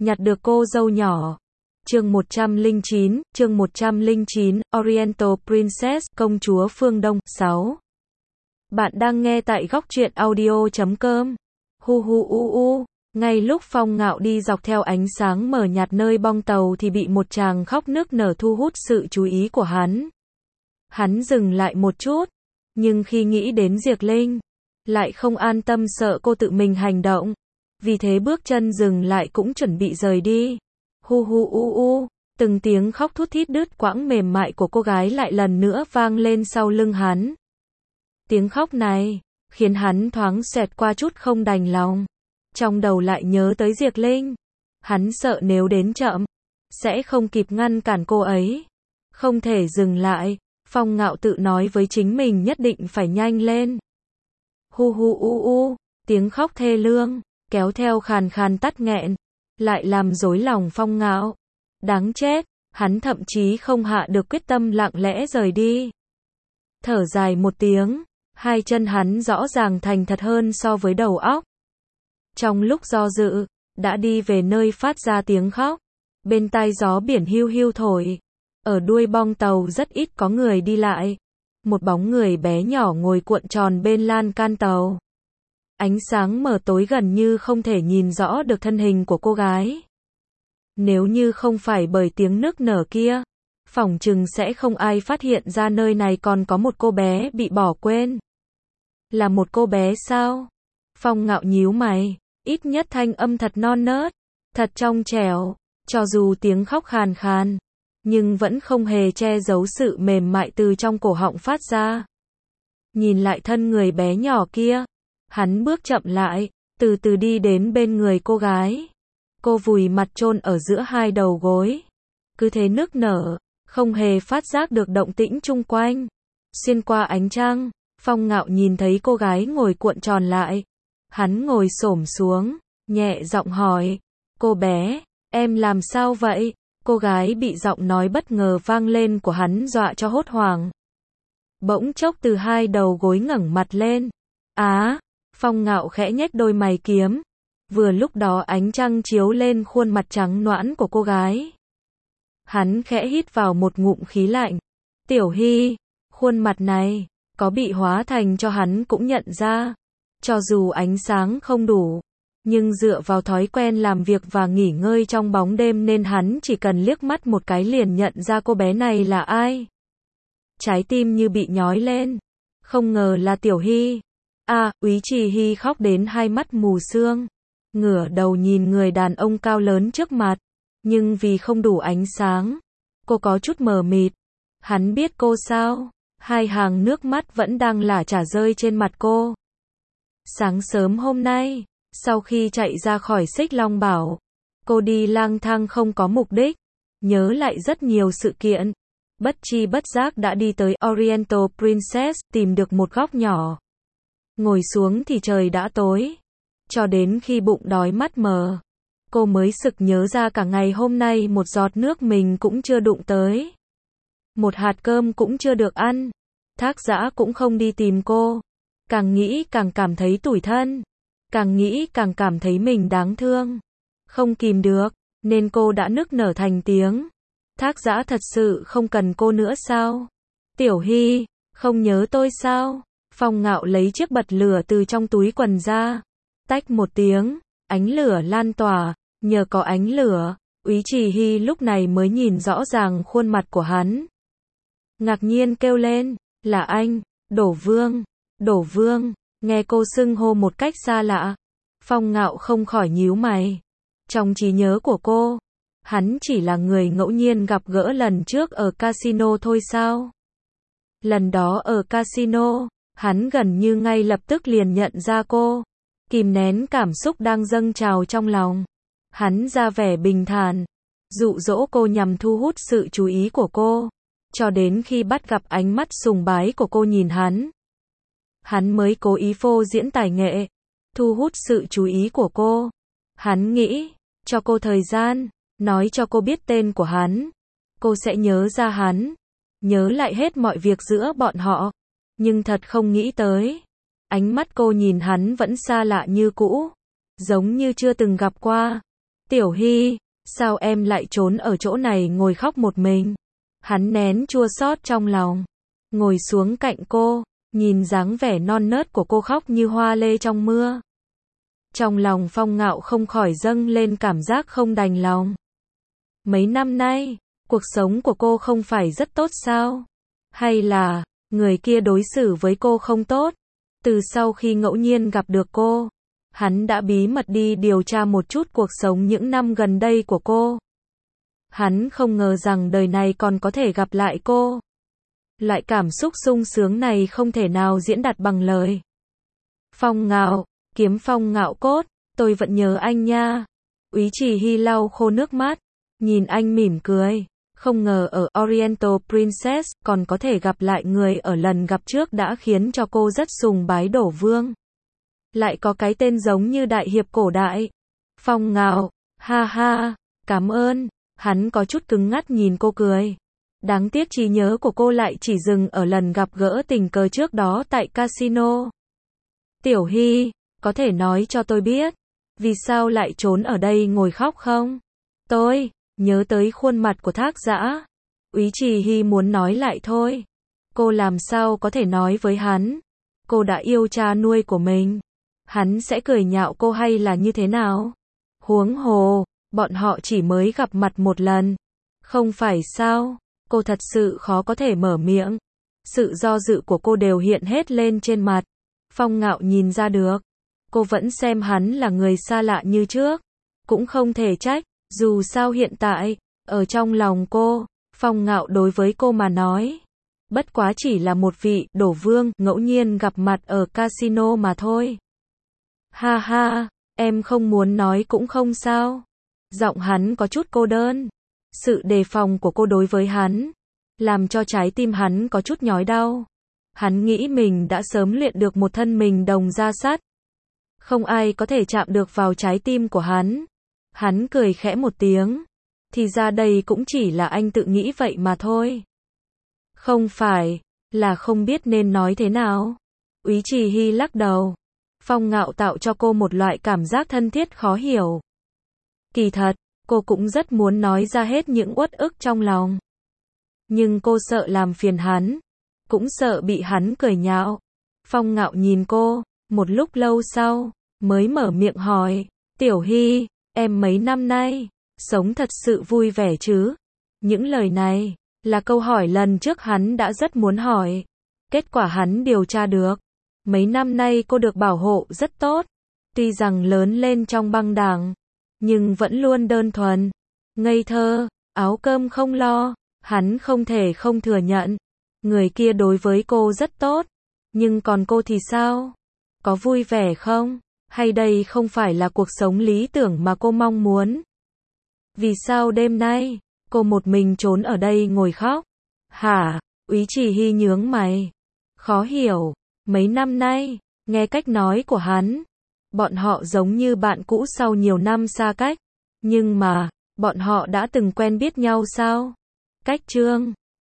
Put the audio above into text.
nhặt được cô dâu nhỏ. Chương 109, Oriental Princess, công chúa phương Đông, 6. Bạn đang nghe tại góc truyện audio.com. Hu hu u u. Ngay lúc Phong Ngạo đi dọc theo ánh sáng mờ nhạt nơi bong tàu thì bị một chàng khóc nức nở thu hút sự chú ý của hắn. Hắn dừng lại một chút, nhưng khi nghĩ đến Diệc Linh, lại không an tâm sợ cô tự mình hành động. Vì thế bước chân dừng lại cũng chuẩn bị rời đi. Hu hu u u, từng tiếng khóc thút thít đứt quãng mềm mại của cô gái lại lần nữa vang lên sau lưng hắn. Tiếng khóc này khiến hắn thoáng xẹt qua chút không đành lòng. Trong đầu lại nhớ tới Diệc Linh. Hắn sợ nếu đến chậm, sẽ không kịp ngăn cản cô ấy. Không thể dừng lại, Phong Ngạo tự nói với chính mình nhất định phải nhanh lên. Hu hu u u, tiếng khóc thê lương, kéo theo khàn khàn tắt nghẹn, lại làm rối lòng Phong Ngạo. Đáng chết, hắn thậm chí không hạ được quyết tâm lặng lẽ rời đi. Thở dài một tiếng, hai chân hắn rõ ràng thành thật hơn so với đầu óc. Trong lúc do dự, đã đi về nơi phát ra tiếng khóc. Bên tai gió biển hiu hiu thổi. Ở đuôi bong tàu rất ít có người đi lại. Một bóng người bé nhỏ ngồi cuộn tròn bên lan can tàu. Ánh sáng mờ tối gần như không thể nhìn rõ được thân hình của cô gái. Nếu như không phải bởi tiếng nức nở kia, phỏng chừng sẽ không ai phát hiện ra nơi này còn có một cô bé bị bỏ quên. Là một cô bé sao? Phong Ngạo nhíu mày, ít nhất thanh âm thật non nớt, thật trong trẻo, cho dù tiếng khóc khàn khàn, nhưng vẫn không hề che giấu sự mềm mại từ trong cổ họng phát ra. Nhìn lại thân người bé nhỏ kia, hắn bước chậm lại, từ từ đi đến bên người cô gái. Cô vùi mặt chôn ở giữa hai đầu gối, cứ thế nức nở, không hề phát giác được động tĩnh chung quanh. Xuyên qua ánh trăng, Phong Ngạo nhìn thấy cô gái ngồi cuộn tròn lại. Hắn ngồi xổm xuống, nhẹ giọng hỏi, cô bé, em làm sao vậy? Cô gái bị giọng nói bất ngờ vang lên của hắn dọa cho hốt hoảng. Bỗng chốc từ hai đầu gối ngẩng mặt lên. Phong Ngạo khẽ nhếch đôi mày kiếm. Vừa lúc đó ánh trăng chiếu lên khuôn mặt trắng nõn của cô gái. Hắn khẽ hít vào một ngụm khí lạnh. Tiểu Hy, khuôn mặt này, có bị hóa thành cho hắn cũng nhận ra. Cho dù ánh sáng không đủ, nhưng dựa vào thói quen làm việc và nghỉ ngơi trong bóng đêm nên hắn chỉ cần liếc mắt một cái liền nhận ra cô bé này là ai. Trái tim như bị nhói lên. Không ngờ là Tiểu Hy. Úy Trì Hy khóc đến hai mắt mù sương. Ngửa đầu nhìn người đàn ông cao lớn trước mặt. Nhưng vì không đủ ánh sáng, cô có chút mờ mịt. Hắn biết cô sao? Hai hàng nước mắt vẫn đang lả chả rơi trên mặt cô. Sáng sớm hôm nay, sau khi chạy ra khỏi Xích Long Bảo, cô đi lang thang không có mục đích, nhớ lại rất nhiều sự kiện. Bất chi bất giác đã đi tới Oriental Princess, tìm được một góc nhỏ. Ngồi xuống thì trời đã tối. Cho đến khi bụng đói mắt mờ, cô mới sực nhớ ra cả ngày hôm nay một giọt nước mình cũng chưa đụng tới. Một hạt cơm cũng chưa được ăn. Thác Dã cũng không đi tìm cô. Càng nghĩ càng cảm thấy tủi thân. Càng nghĩ càng cảm thấy mình đáng thương. Không kìm được, nên cô đã nức nở thành tiếng. Thác Dã thật sự không cần cô nữa sao? Tiểu Hy, không nhớ tôi sao? Phong Ngạo lấy chiếc bật lửa từ trong túi quần ra. Tách một tiếng, ánh lửa lan tỏa. Nhờ có ánh lửa, Úy Trì Hy lúc này mới nhìn rõ ràng khuôn mặt của hắn. Ngạc nhiên kêu lên, là anh, Đổ Vương. Đổ Vương, nghe cô xưng hô một cách xa lạ. Phong Ngạo không khỏi nhíu mày. Trong trí nhớ của cô, hắn chỉ là người ngẫu nhiên gặp gỡ lần trước ở casino thôi sao? Lần đó ở casino, hắn gần như ngay lập tức liền nhận ra cô. Kìm nén cảm xúc đang dâng trào trong lòng. Hắn ra vẻ bình thản, dụ dỗ cô nhằm thu hút sự chú ý của cô. Cho đến khi bắt gặp ánh mắt sùng bái của cô nhìn hắn. Hắn mới cố ý phô diễn tài nghệ, thu hút sự chú ý của cô. Hắn nghĩ, cho cô thời gian, nói cho cô biết tên của hắn. Cô sẽ nhớ ra hắn, nhớ lại hết mọi việc giữa bọn họ. Nhưng thật không nghĩ tới. Ánh mắt cô nhìn hắn vẫn xa lạ như cũ, giống như chưa từng gặp qua. Tiểu Hy, sao em lại trốn ở chỗ này ngồi khóc một mình? Hắn nén chua xót trong lòng, ngồi xuống cạnh cô, nhìn dáng vẻ non nớt của cô khóc như hoa lê trong mưa. Trong lòng Phong Ngạo không khỏi dâng lên cảm giác không đành lòng. Mấy năm nay, cuộc sống của cô không phải rất tốt sao? Hay là, người kia đối xử với cô không tốt? Từ sau khi ngẫu nhiên gặp được cô, hắn đã bí mật đi điều tra một chút cuộc sống những năm gần đây của cô. Hắn không ngờ rằng đời này còn có thể gặp lại cô. Loại cảm xúc sung sướng này không thể nào diễn đạt bằng lời. Phong Ngạo, Kiếm Phong Ngạo Cốt, tôi vẫn nhớ anh nha. Úy Trì Hy lau khô nước mắt, nhìn anh mỉm cười. Không ngờ ở Oriental Princess còn có thể gặp lại người ở lần gặp trước đã khiến cho cô rất sùng bái Đổ Vương. Lại có cái tên giống như đại hiệp cổ đại. Phong Ngạo, ha ha, cảm ơn. Hắn có chút cứng ngắt nhìn cô cười. Đáng tiếc trí nhớ của cô lại chỉ dừng ở lần gặp gỡ tình cờ trước đó tại casino. Tiểu Hy, có thể nói cho tôi biết, vì sao lại trốn ở đây ngồi khóc không? Tôi nhớ tới khuôn mặt của Thác Dã. Úy Trì Hy muốn nói lại thôi. Cô làm sao có thể nói với hắn? Cô đã yêu cha nuôi của mình. Hắn sẽ cười nhạo cô hay là như thế nào? Huống hồ, bọn họ chỉ mới gặp mặt một lần. Không phải sao? Cô thật sự khó có thể mở miệng. Sự do dự của cô đều hiện hết lên trên mặt. Phong Ngạo nhìn ra được. Cô vẫn xem hắn là người xa lạ như trước. Cũng không thể trách. Dù sao hiện tại, ở trong lòng cô, Phong Ngạo đối với cô mà nói, bất quá chỉ là một vị Đổ Vương ngẫu nhiên gặp mặt ở casino mà thôi. Ha ha, em không muốn nói cũng không sao. Giọng hắn có chút cô đơn. Sự đề phòng của cô đối với hắn, làm cho trái tim hắn có chút nhói đau. Hắn nghĩ mình đã sớm luyện được một thân mình đồng da sắt. Không ai có thể chạm được vào trái tim của hắn. Hắn cười khẽ một tiếng. Thì ra đây cũng chỉ là anh tự nghĩ vậy mà thôi. Không phải, là không biết nên nói thế nào. Úy Trì Hy lắc đầu. Phong Ngạo tạo cho cô một loại cảm giác thân thiết khó hiểu. Kỳ thật, cô cũng rất muốn nói ra hết những uất ức trong lòng. Nhưng cô sợ làm phiền hắn. Cũng sợ bị hắn cười nhạo. Phong Ngạo nhìn cô, một lúc lâu sau, mới mở miệng hỏi. Tiểu Hy, em mấy năm nay, sống thật sự vui vẻ chứ? Những lời này, là câu hỏi lần trước hắn đã rất muốn hỏi. Kết quả hắn điều tra được. Mấy năm nay cô được bảo hộ rất tốt. Tuy rằng lớn lên trong băng đảng, nhưng vẫn luôn đơn thuần, ngây thơ, áo cơm không lo. Hắn không thể không thừa nhận. Người kia đối với cô rất tốt. Nhưng còn cô thì sao? Có vui vẻ không? Hay đây không phải là cuộc sống lý tưởng mà cô mong muốn? Vì sao đêm nay, cô một mình trốn ở đây ngồi khóc? Hả? Úy Trì Hy nhướng mày. Khó hiểu. Mấy năm nay, nghe cách nói của hắn, bọn họ giống như bạn cũ sau nhiều năm xa cách. Nhưng mà, bọn họ đã từng quen biết nhau sao? Cách chương